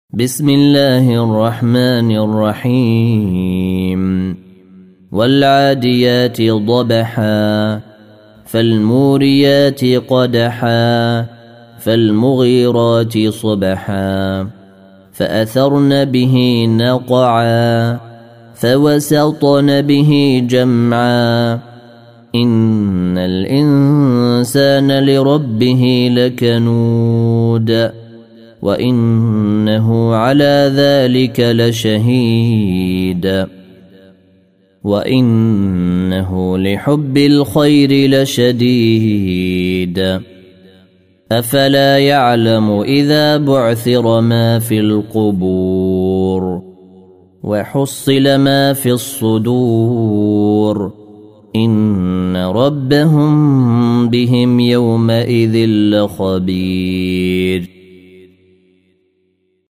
بسم الله الرحمن الرحيم والعاديات ضبحا فالموريات قدحا فالمغيرات صبحا فأثرن به نقعا فوسطن به جمعا إن الإنسان لربه لكنود وإنه على ذلك لشهيد وإنه لحب الخير لشديد أفلا يعلم إذا بعثر ما في القبور وحصل ما في الصدور إن ربهم بهم يومئذ لخبير